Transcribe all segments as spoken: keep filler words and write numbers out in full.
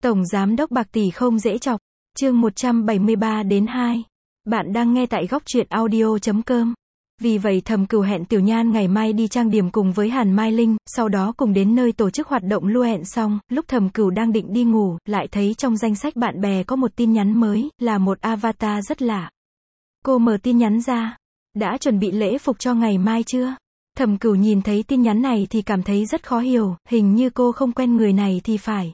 Tổng giám đốc bạc tỷ không dễ chọc. Chương một trăm bảy mươi ba đến hai. Bạn đang nghe tại góc truyện audio chấm com. Vì vậy Thẩm Cửu hẹn Tiểu Nhan ngày mai đi trang điểm cùng với Hàn Mai Linh, sau đó cùng đến nơi tổ chức hoạt động lua hẹn xong, lúc Thẩm Cửu đang định đi ngủ, lại thấy trong danh sách bạn bè có một tin nhắn mới, là một avatar rất lạ. Cô mở tin nhắn ra. Đã chuẩn bị lễ phục cho ngày mai chưa? Thẩm Cửu nhìn thấy tin nhắn này thì cảm thấy rất khó hiểu, hình như cô không quen người này thì phải.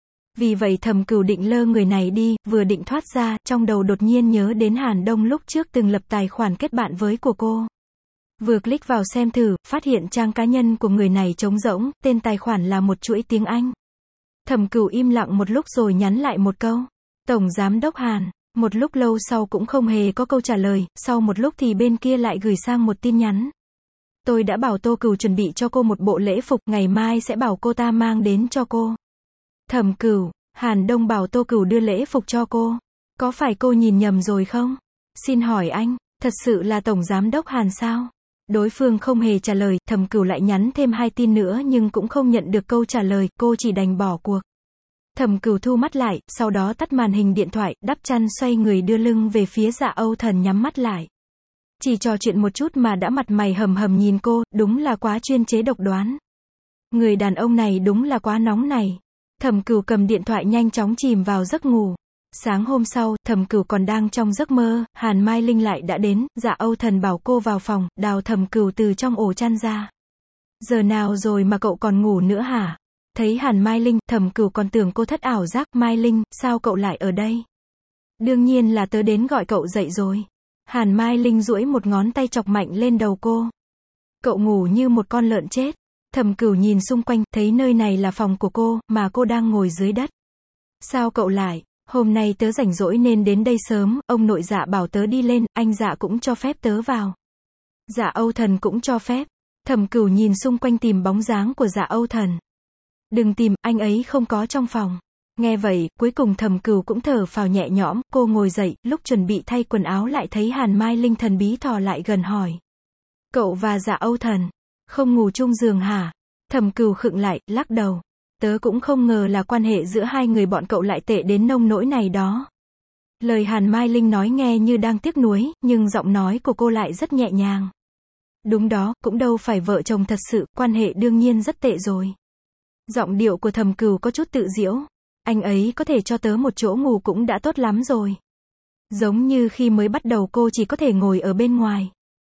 Vì vậy Thẩm Cửu định lơ người này đi, vừa định thoát ra, trong đầu đột nhiên nhớ đến Hàn Đông lúc trước từng lập tài khoản kết bạn với của cô. Vừa click vào xem thử, phát hiện trang cá nhân của người này trống rỗng, tên tài khoản là một chuỗi tiếng Anh. Thẩm Cửu im lặng một lúc rồi nhắn lại một câu. Tổng giám đốc Hàn. Một lúc lâu sau cũng không hề có câu trả lời, sau một lúc thì bên kia lại gửi sang một tin nhắn. Tôi đã bảo Tô Cửu chuẩn bị cho cô một bộ lễ phục, ngày mai sẽ bảo cô ta mang đến cho cô. Thẩm Cửu, Hàn Đông bảo Tô Cửu đưa lễ phục cho cô. Có phải cô nhìn nhầm rồi không? Xin hỏi anh, thật sự là Tổng giám đốc Hàn sao? Đối phương không hề trả lời, Thẩm Cửu lại nhắn thêm hai tin nữa nhưng cũng không nhận được câu trả lời, cô chỉ đành bỏ cuộc. Thẩm Cửu thu mắt lại, sau đó tắt màn hình điện thoại, đắp chăn xoay người đưa lưng về phía Dạ Âu Thần nhắm mắt lại. Chỉ trò chuyện một chút mà đã mặt mày hầm hầm nhìn cô, đúng là quá chuyên chế độc đoán. Người đàn ông này đúng là quá nóng này. Thẩm Cửu cầm điện thoại nhanh chóng chìm vào giấc ngủ. Sáng hôm sau, Thẩm Cửu còn đang trong giấc mơ, Hàn Mai Linh lại đã đến, Dạ Âu Thần bảo cô vào phòng, đào Thẩm Cửu từ trong ổ chăn ra. Giờ nào rồi mà cậu còn ngủ nữa hả? Thấy Hàn Mai Linh, Thẩm Cửu còn tưởng cô thất ảo giác, Mai Linh, sao cậu lại ở đây? Đương nhiên là tớ đến gọi cậu dậy rồi. Hàn Mai Linh duỗi một ngón tay chọc mạnh lên đầu cô. Cậu ngủ như một con lợn chết. Thẩm Cửu nhìn xung quanh, thấy nơi này là phòng của cô, mà cô đang ngồi dưới đất. Sao cậu lại? Hôm nay tớ rảnh rỗi nên đến đây sớm, ông nội Dạ bảo tớ đi lên, anh Dạ cũng cho phép tớ vào. Dạ Âu Thần cũng cho phép. Thẩm Cửu nhìn xung quanh tìm bóng dáng của Dạ Âu Thần. Đừng tìm, anh ấy không có trong phòng. Nghe vậy, cuối cùng Thẩm Cửu cũng thở phào nhẹ nhõm, cô ngồi dậy, lúc chuẩn bị thay quần áo lại thấy Hàn Mai Linh thần bí thò lại gần hỏi. Cậu và Dạ Âu Thần, không ngủ chung giường hả? Thẩm Cửu khựng lại, lắc đầu. Tớ cũng không ngờ là quan hệ giữa hai người bọn cậu lại tệ đến nông nỗi này đó. Lời Hàn Mai Linh nói nghe như đang tiếc nuối, nhưng giọng nói của cô lại rất nhẹ nhàng. Đúng đó, cũng đâu phải vợ chồng thật sự, quan hệ đương nhiên rất tệ rồi. Giọng điệu của Thẩm Cửu có chút tự giễu. Anh ấy có thể cho tớ một chỗ ngủ cũng đã tốt lắm rồi. Giống như khi mới bắt đầu cô chỉ có thể ngồi ở bên ngoài.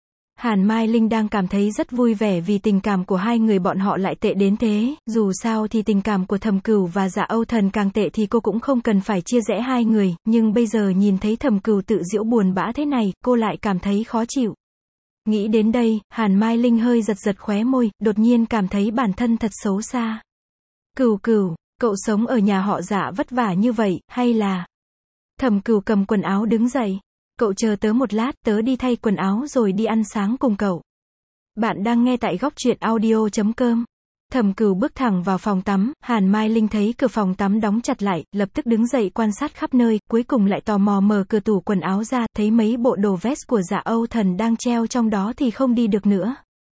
Hàn Mai Linh đang cảm thấy rất vui vẻ vì tình cảm của hai người bọn họ lại tệ đến thế, dù sao thì tình cảm của Thẩm Cửu và Dạ Âu Thần càng tệ thì cô cũng không cần phải chia rẽ hai người, nhưng bây giờ nhìn thấy Thẩm Cửu tự giễu buồn bã thế này, cô lại cảm thấy khó chịu. Nghĩ đến đây, Hàn Mai Linh hơi giật giật khóe môi, đột nhiên cảm thấy bản thân thật xấu xa. Cửu Cửu, cậu sống ở nhà họ Dạ vất vả như vậy, hay là... Thẩm Cửu cầm quần áo đứng dậy. Cậu chờ tớ một lát, tớ đi thay quần áo rồi đi ăn sáng cùng cậu. Bạn đang nghe tại góc truyện audio chấm com. Thẩm Cửu bước thẳng vào phòng tắm, Hàn Mai Linh thấy cửa phòng tắm đóng chặt lại, lập tức đứng dậy quan sát khắp nơi, cuối cùng lại tò mò mở cửa tủ quần áo ra, thấy mấy bộ đồ vest của Dạ Âu Thần đang treo trong đó thì không đi được nữa.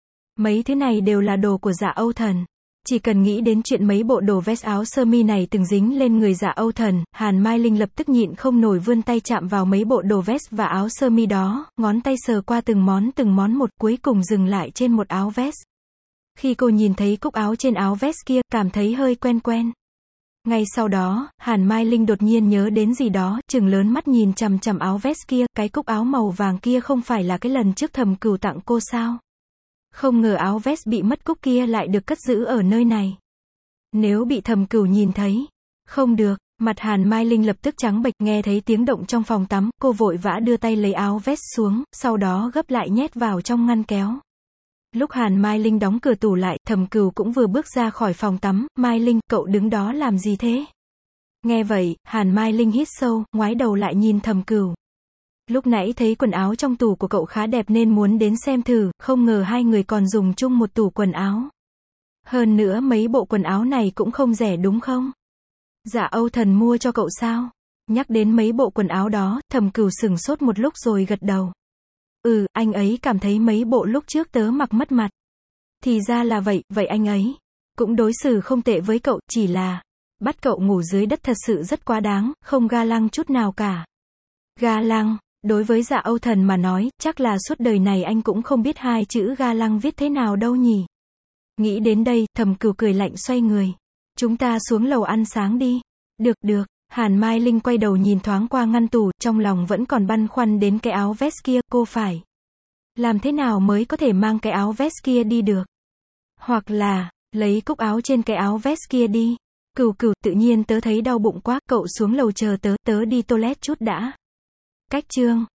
Mấy thứ này đều là đồ của Dạ Âu Thần. Chỉ cần nghĩ đến chuyện mấy bộ đồ vest áo sơ mi này từng dính lên người Dạ Âu Thần, Hàn Mai Linh lập tức nhịn không nổi vươn tay chạm vào mấy bộ đồ vest và áo sơ mi đó, ngón tay sờ qua từng món từng món một, cuối cùng dừng lại trên một áo vest. Khi cô nhìn thấy cúc áo trên áo vest kia, cảm thấy hơi quen quen. Ngay sau đó, Hàn Mai Linh đột nhiên nhớ đến gì đó, trừng lớn mắt nhìn chằm chằm áo vest kia, cái cúc áo màu vàng kia không phải là cái lần trước Thẩm Cửu tặng cô sao? Không ngờ áo vest bị mất cúc kia lại được cất giữ ở nơi này. Nếu bị Thẩm Cửu nhìn thấy, không được, mặt Hàn Mai Linh lập tức trắng bệch, nghe thấy tiếng động trong phòng tắm, cô vội vã đưa tay lấy áo vest xuống, sau đó gấp lại nhét vào trong ngăn kéo. Lúc Hàn Mai Linh đóng cửa tủ lại, Thẩm Cửu cũng vừa bước ra khỏi phòng tắm, Mai Linh, cậu đứng đó làm gì thế? Nghe vậy, Hàn Mai Linh hít sâu, ngoái đầu lại nhìn Thẩm Cửu. Lúc nãy thấy quần áo trong tủ của cậu khá đẹp nên muốn đến xem thử, không ngờ hai người còn dùng chung một tủ quần áo. Hơn nữa mấy bộ quần áo này cũng không rẻ đúng không? Dạ Âu Thần mua cho cậu sao? Nhắc đến mấy bộ quần áo đó, Thẩm Cửu sửng sốt một lúc rồi gật đầu. Ừ, anh ấy cảm thấy mấy bộ lúc trước tớ mặc mất mặt. Thì ra là vậy, vậy anh ấy cũng đối xử không tệ với cậu, chỉ là... Bắt cậu ngủ dưới đất thật sự rất quá đáng, không ga lăng chút nào cả. Ga lăng, đối với Dạ Âu Thần mà nói, chắc là suốt đời này anh cũng không biết hai chữ ga lăng viết thế nào đâu nhỉ. Nghĩ đến đây, Thẩm Cửu cười lạnh xoay người. Chúng ta xuống lầu ăn sáng đi. Được được, Hàn Mai Linh quay đầu nhìn thoáng qua ngăn tủ, trong lòng vẫn còn băn khoăn đến cái áo vest kia, cô phải làm thế nào mới có thể mang cái áo vest kia đi được. Hoặc là, lấy cúc áo trên cái áo vest kia đi. Cửu Cửu, tự nhiên tớ thấy đau bụng quá, cậu xuống lầu chờ tớ, tớ đi toilet chút đã. Cách chương